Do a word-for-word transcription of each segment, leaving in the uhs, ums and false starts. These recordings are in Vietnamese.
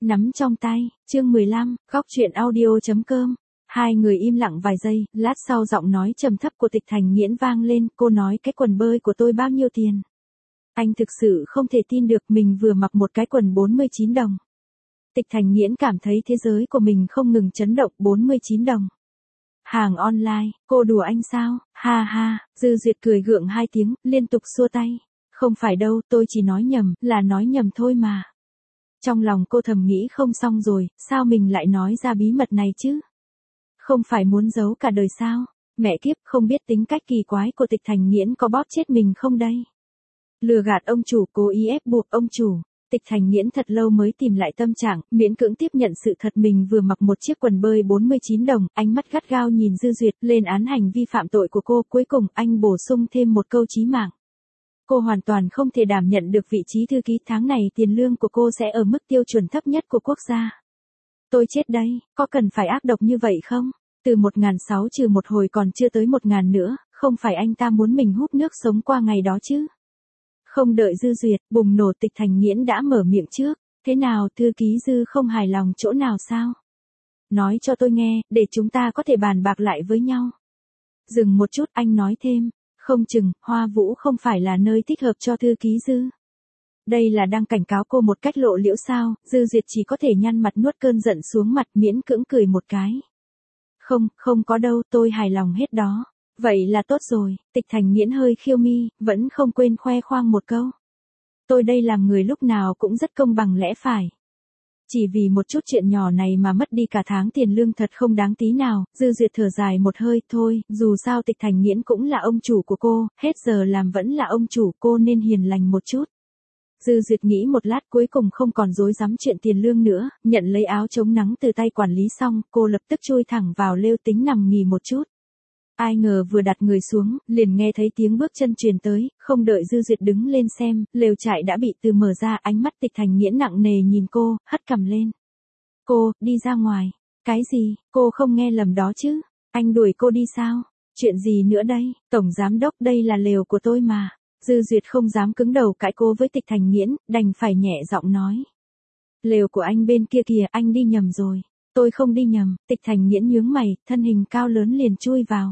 Nắm trong tay, chương mười lăm, góc truyện audio.com. Hai người im lặng vài giây, lát sau giọng nói trầm thấp của Tịch Thành Nghiễn vang lên, cô nói cái quần bơi của tôi bao nhiêu tiền? Anh thực sự không thể tin được mình vừa mặc một cái quần bốn mươi chín đồng. Tịch Thành Nghiễn cảm thấy thế giới của mình không ngừng chấn động. Bốn mươi chín đồng. Hàng online, cô đùa anh sao? Ha ha, Dư Duyệt cười gượng hai tiếng, liên tục xua tay. Không phải đâu, tôi chỉ nói nhầm, là nói nhầm thôi mà. Trong lòng cô thầm nghĩ không xong rồi, sao mình lại nói ra bí mật này chứ? Không phải muốn giấu cả đời sao? Mẹ kiếp, không biết tính cách kỳ quái của Tịch Thành Nghiễn có bóp chết mình không đây? Lừa gạt ông chủ, cố ý ép buộc ông chủ. Tịch Thành Nghiễn thật lâu mới tìm lại tâm trạng, miễn cưỡng tiếp nhận sự thật mình vừa mặc một chiếc quần bơi bốn mươi chín đồng, ánh mắt gắt gao nhìn Dư Duyệt, lên án hành vi phạm tội của cô, cuối cùng anh bổ sung thêm một câu chí mạng. Cô hoàn toàn không thể đảm nhận được vị trí thư ký, tháng này tiền lương của cô sẽ ở mức tiêu chuẩn thấp nhất của quốc gia. Tôi chết đây, có cần phải ác độc như vậy không? Từ một nghìn sáu trăm trừ một hồi còn chưa tới một nghìn nữa, không phải anh ta muốn mình hút nước sống qua ngày đó chứ? Không đợi Dư Duyệt bùng nổ, Tịch Thành Nghiễn đã mở miệng trước. Thế nào, thư ký Dư không hài lòng chỗ nào sao? Nói cho tôi nghe, để chúng ta có thể bàn bạc lại với nhau. Dừng một chút, anh nói thêm. Không chừng, Hoa Vũ không phải là nơi thích hợp cho thư ký Dư. Đây là đang cảnh cáo cô một cách lộ liễu sao? Dư Duyệt chỉ có thể nhăn mặt nuốt cơn giận xuống mặt, miễn cưỡng cười một cái. Không, không có đâu, tôi hài lòng hết đó. Vậy là tốt rồi. Tịch Thành Nghiễn hơi khiêu mi, vẫn không quên khoe khoang một câu. Tôi đây làm người lúc nào cũng rất công bằng lẽ phải. Chỉ vì một chút chuyện nhỏ này mà mất đi cả tháng tiền lương thật không đáng tí nào. Dư Duyệt thở dài một hơi, thôi, dù sao Tịch Thành Nghiễn cũng là ông chủ của cô, hết giờ làm vẫn là ông chủ, cô nên hiền lành một chút. Dư Duyệt nghĩ một lát, cuối cùng không còn dối dám chuyện tiền lương nữa, nhận lấy áo chống nắng từ tay quản lý xong, cô lập tức chui thẳng vào lều tính nằm nghỉ một chút. Ai ngờ vừa đặt người xuống, liền nghe thấy tiếng bước chân truyền tới, không đợi Dư Duyệt đứng lên xem, lều trại đã bị từ mở ra, ánh mắt Tịch Thành Nghiễn nặng nề nhìn cô, hất cằm lên. Cô, đi ra ngoài. Cái gì, cô không nghe lầm đó chứ? Anh đuổi cô đi sao? Chuyện gì nữa đây? Tổng giám đốc, đây là lều của tôi mà. Dư Duyệt không dám cứng đầu cãi cô với Tịch Thành Nghiễn, đành phải nhẹ giọng nói. Lều của anh bên kia kìa, anh đi nhầm rồi. Tôi không đi nhầm. Tịch Thành Nghiễn nhướng mày, thân hình cao lớn liền chui vào.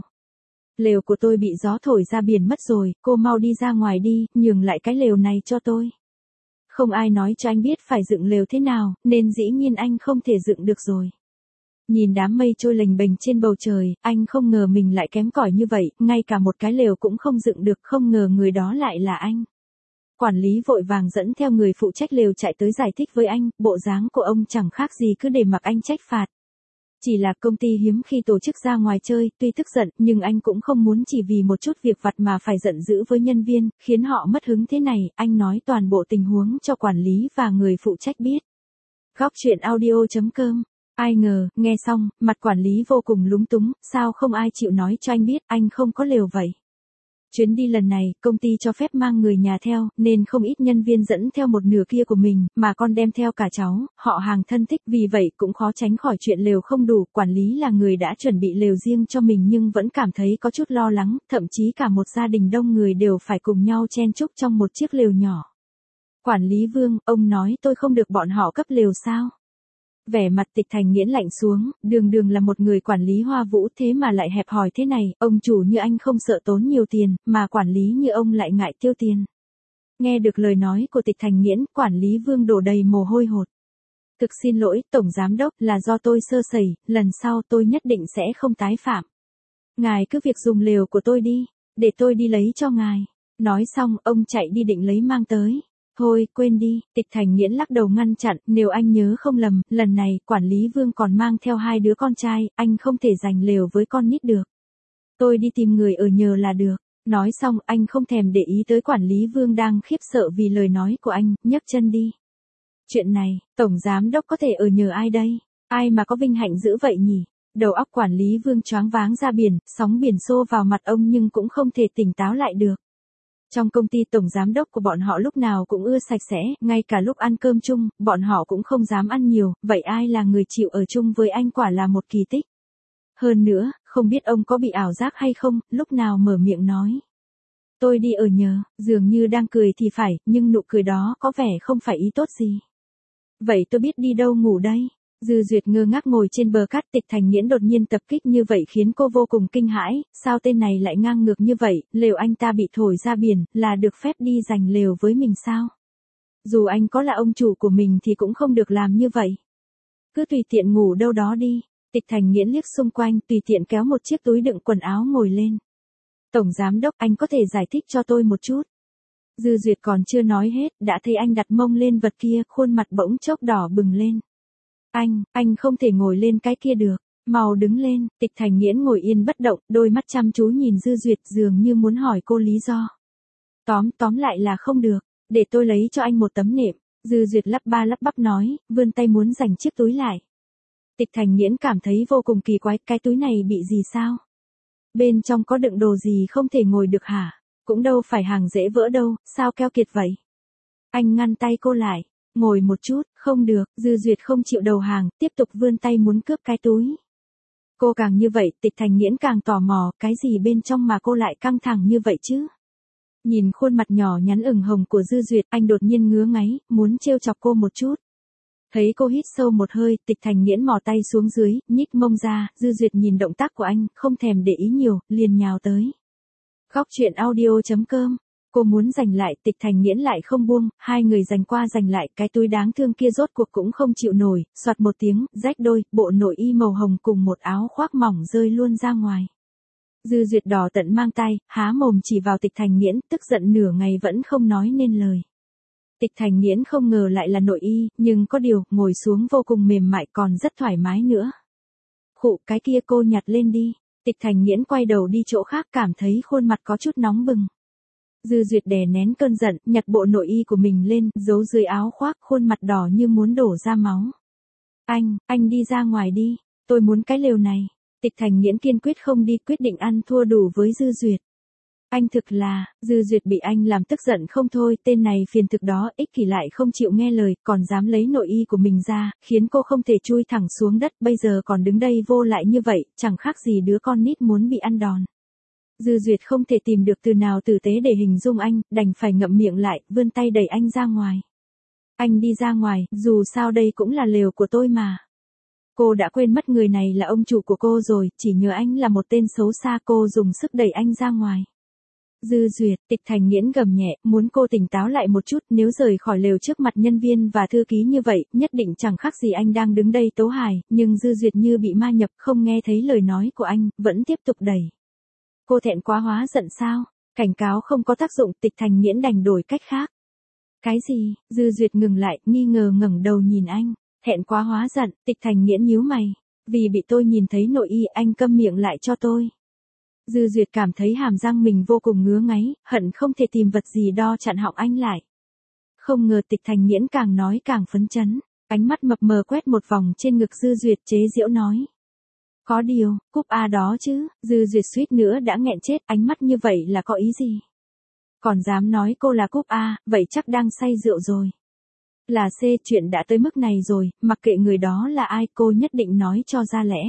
Lều của tôi bị gió thổi ra biển mất rồi, cô mau đi ra ngoài đi, nhường lại cái lều này cho tôi. Không ai nói cho anh biết phải dựng lều thế nào, nên dĩ nhiên anh không thể dựng được rồi. Nhìn đám mây trôi lềnh bềnh trên bầu trời, anh không ngờ mình lại kém cỏi như vậy, ngay cả một cái lều cũng không dựng được, không ngờ người đó lại là anh. Quản lý vội vàng dẫn theo người phụ trách lều chạy tới giải thích với anh, bộ dáng của ông chẳng khác gì cứ để mặc anh trách phạt. Chỉ là công ty hiếm khi tổ chức ra ngoài chơi, tuy tức giận, nhưng anh cũng không muốn chỉ vì một chút việc vặt mà phải giận dữ với nhân viên, khiến họ mất hứng thế này, anh nói toàn bộ tình huống cho quản lý và người phụ trách biết. Góc truyện audio.com. Ai ngờ, nghe xong, mặt quản lý vô cùng lúng túng, sao không ai chịu nói cho anh biết, anh không có lều vậy. Chuyến đi lần này, công ty cho phép mang người nhà theo, nên không ít nhân viên dẫn theo một nửa kia của mình, mà còn đem theo cả cháu, họ hàng thân thích, vì vậy cũng khó tránh khỏi chuyện lều không đủ. Quản lý là người đã chuẩn bị lều riêng cho mình nhưng vẫn cảm thấy có chút lo lắng, thậm chí cả một gia đình đông người đều phải cùng nhau chen chúc trong một chiếc lều nhỏ. Quản lý Vương, ông nói tôi không được bọn họ cấp lều sao? Vẻ mặt Tịch Thành Nghiễn lạnh xuống, đường đường là một người quản lý Hoa Vũ thế mà lại hẹp hòi thế này, ông chủ như anh không sợ tốn nhiều tiền, mà quản lý như ông lại ngại tiêu tiền. Nghe được lời nói của Tịch Thành Nghiễn, quản lý Vương đổ đầy mồ hôi hột. Thực xin lỗi, Tổng Giám Đốc, là do tôi sơ sẩy, lần sau tôi nhất định sẽ không tái phạm. Ngài cứ việc dùng lều của tôi đi, để tôi đi lấy cho ngài. Nói xong, ông chạy đi định lấy mang tới. Thôi, quên đi, Tịch Thành Nghiễn lắc đầu ngăn chặn, nếu anh nhớ không lầm, lần này, quản lý Vương còn mang theo hai đứa con trai, anh không thể giành lều với con nít được. Tôi đi tìm người ở nhờ là được. Nói xong, anh không thèm để ý tới quản lý Vương đang khiếp sợ vì lời nói của anh, nhấc chân đi. Chuyện này, Tổng Giám Đốc có thể ở nhờ ai đây? Ai mà có vinh hạnh dữ vậy nhỉ? Đầu óc quản lý Vương choáng váng ra biển, sóng biển xô vào mặt ông nhưng cũng không thể tỉnh táo lại được. Trong công ty tổng giám đốc của bọn họ lúc nào cũng ưa sạch sẽ, ngay cả lúc ăn cơm chung, bọn họ cũng không dám ăn nhiều, vậy ai là người chịu ở chung với anh quả là một kỳ tích. Hơn nữa, không biết ông có bị ảo giác hay không, lúc nào mở miệng nói. Tôi đi ở nhờ, dường như đang cười thì phải, nhưng nụ cười đó có vẻ không phải ý tốt gì. Vậy tôi biết đi đâu ngủ đây? Dư Duyệt ngơ ngác ngồi trên bờ cát, Tịch Thành Nghiễn đột nhiên tập kích như vậy khiến cô vô cùng kinh hãi, sao tên này lại ngang ngược như vậy, lều anh ta bị thổi ra biển, là được phép đi giành lều với mình sao? Dù anh có là ông chủ của mình thì cũng không được làm như vậy. Cứ tùy tiện ngủ đâu đó đi. Tịch Thành Nghiễn liếc xung quanh, tùy tiện kéo một chiếc túi đựng quần áo ngồi lên. Tổng giám đốc, anh có thể giải thích cho tôi một chút. Dư Duyệt còn chưa nói hết, đã thấy anh đặt mông lên vật kia, khuôn mặt bỗng chốc đỏ bừng lên. Anh, anh không thể ngồi lên cái kia được. Mau đứng lên. Tịch Thành Nghiễn ngồi yên bất động, đôi mắt chăm chú nhìn Dư Duyệt dường như muốn hỏi cô lý do. Tóm, tóm lại là không được. Để tôi lấy cho anh một tấm nệm. Dư Duyệt lắp ba lắp bắp nói, vươn tay muốn giành chiếc túi lại. Tịch Thành Nghiễn cảm thấy vô cùng kỳ quái, cái túi này bị gì sao? Bên trong có đựng đồ gì không thể ngồi được hả? Cũng đâu phải hàng dễ vỡ đâu, sao keo kiệt vậy? Anh ngăn tay cô lại, ngồi một chút, không được, Dư Duyệt không chịu đầu hàng, tiếp tục vươn tay muốn cướp cái túi. Cô càng như vậy, Tịch Thành Nghiễn càng tò mò, cái gì bên trong mà cô lại căng thẳng như vậy chứ? Nhìn khuôn mặt nhỏ nhắn ửng hồng của Dư Duyệt, anh đột nhiên ngứa ngáy, muốn trêu chọc cô một chút. Thấy cô hít sâu một hơi, Tịch Thành Nghiễn mò tay xuống dưới, nhích mông ra, Dư Duyệt nhìn động tác của anh, không thèm để ý nhiều, liền nhào tới. Khóc chuyện audio chấm com. Cô muốn giành lại, Tịch Thành Nghiễn lại không buông, hai người giành qua giành lại, cái túi đáng thương kia rốt cuộc cũng không chịu nổi, soạt một tiếng, rách đôi, bộ nội y màu hồng cùng một áo khoác mỏng rơi luôn ra ngoài. Dư Duyệt đỏ tận mang tay, há mồm chỉ vào Tịch Thành Nghiễn, tức giận nửa ngày vẫn không nói nên lời. Tịch Thành Nghiễn không ngờ lại là nội y, nhưng có điều, ngồi xuống vô cùng mềm mại còn rất thoải mái nữa. Khụ, cái kia cô nhặt lên đi. Tịch Thành Nghiễn quay đầu đi chỗ khác, cảm thấy khuôn mặt có chút nóng bừng. Dư Duyệt đè nén cơn giận, nhặt bộ nội y của mình lên, giấu dưới áo khoác, khuôn mặt đỏ như muốn đổ ra máu. Anh, anh đi ra ngoài đi, tôi muốn cái lều này. Tịch Thành Nghiễn kiên quyết không đi, quyết định ăn thua đủ với Dư Duyệt. Anh thực là, Dư Duyệt bị anh làm tức giận không thôi, tên này phiền thực đó, ích kỷ lại không chịu nghe lời, còn dám lấy nội y của mình ra, khiến cô không thể chui thẳng xuống đất, bây giờ còn đứng đây vô lại như vậy, chẳng khác gì đứa con nít muốn bị ăn đòn. Dư Duyệt không thể tìm được từ nào tử tế để hình dung anh, đành phải ngậm miệng lại, vươn tay đẩy anh ra ngoài. Anh đi ra ngoài, dù sao đây cũng là lều của tôi mà. Cô đã quên mất người này là ông chủ của cô rồi, chỉ nhờ anh là một tên xấu xa, cô dùng sức đẩy anh ra ngoài. Dư Duyệt, Tịch Thành Nghiễn gầm nhẹ, muốn cô tỉnh táo lại một chút, nếu rời khỏi lều trước mặt nhân viên và thư ký như vậy, nhất định chẳng khác gì anh đang đứng đây tấu hài, nhưng Dư Duyệt như bị ma nhập, không nghe thấy lời nói của anh, vẫn tiếp tục đẩy. Cô thẹn quá hóa giận sao? Cảnh cáo không có tác dụng, Tịch Thành Nghiễn đành đổi cách khác. Cái gì? Dư Duyệt ngừng lại, nghi ngờ ngẩng đầu nhìn anh. Thẹn quá hóa giận, Tịch Thành Nghiễn nhíu mày. Vì bị tôi nhìn thấy nội y, anh câm miệng lại cho tôi. Dư Duyệt cảm thấy hàm răng mình vô cùng ngứa ngáy, hận không thể tìm vật gì đo chặn họng anh lại. Không ngờ Tịch Thành Nghiễn càng nói càng phấn chấn, ánh mắt mập mờ quét một vòng trên ngực Dư Duyệt, chế giễu nói. Có điều, cúp A đó chứ, Dư Duyệt suýt nữa đã nghẹn chết, ánh mắt như vậy là có ý gì? Còn dám nói cô là cúp A, vậy chắc đang say rượu rồi. Là C, chuyện đã tới mức này rồi, mặc kệ người đó là ai, cô nhất định nói cho ra lẽ.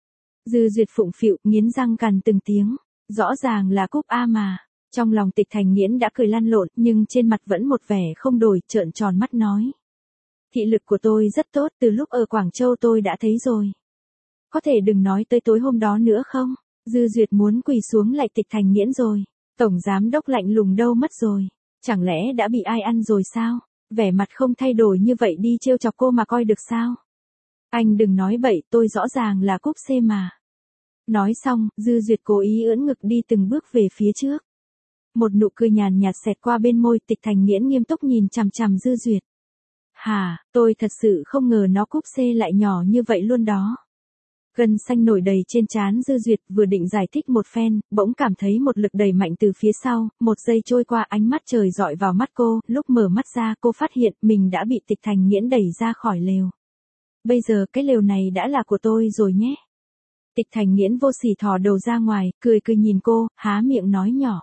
Dư Duyệt phụng phịu, nghiến răng cằn từng tiếng, rõ ràng là cúp A mà. Trong lòng Tịch Thành Nghiễn đã cười lăn lộn, nhưng trên mặt vẫn một vẻ không đổi, trợn tròn mắt nói. Thị lực của tôi rất tốt, từ lúc ở Quảng Châu tôi đã thấy rồi. Có thể đừng nói tới tối hôm đó nữa không? Dư Duyệt muốn quỳ xuống lại Tịch Thành Nghiễn rồi. Tổng giám đốc lạnh lùng đâu mất rồi? Chẳng lẽ đã bị ai ăn rồi sao? Vẻ mặt không thay đổi như vậy đi trêu chọc cô mà coi được sao? Anh đừng nói bậy, tôi rõ ràng là cúp C mà. Nói xong, Dư Duyệt cố ý ưỡn ngực đi từng bước về phía trước. Một nụ cười nhàn nhạt xẹt qua bên môi, Tịch Thành Nghiễn nghiêm túc nhìn chằm chằm Dư Duyệt. Hà, tôi thật sự không ngờ nó cúp C lại nhỏ như vậy luôn đó. Gân xanh nổi đầy trên trán Dư Duyệt, vừa định giải thích một phen, bỗng cảm thấy một lực đẩy mạnh từ phía sau, một giây trôi qua, ánh mắt trời dọi vào mắt cô, lúc mở mắt ra cô phát hiện mình đã bị Tịch Thành Nghiễn đẩy ra khỏi lều. Bây giờ cái lều này đã là của tôi rồi nhé. Tịch Thành Nghiễn vô sỉ thò đầu ra ngoài, cười cười nhìn cô, há miệng nói nhỏ.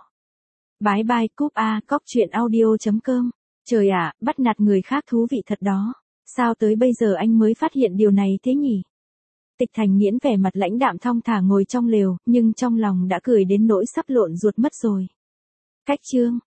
Bye bye cúp A, cóc chuyện audio chấm com. Trời ạ, bắt nạt người khác thú vị thật đó. Sao tới bây giờ anh mới phát hiện điều này thế nhỉ? Tịch Thành Nghiễn vẻ mặt lãnh đạm thong thả ngồi trong lều, nhưng trong lòng đã cười đến nỗi sắp lộn ruột mất rồi. Cách chương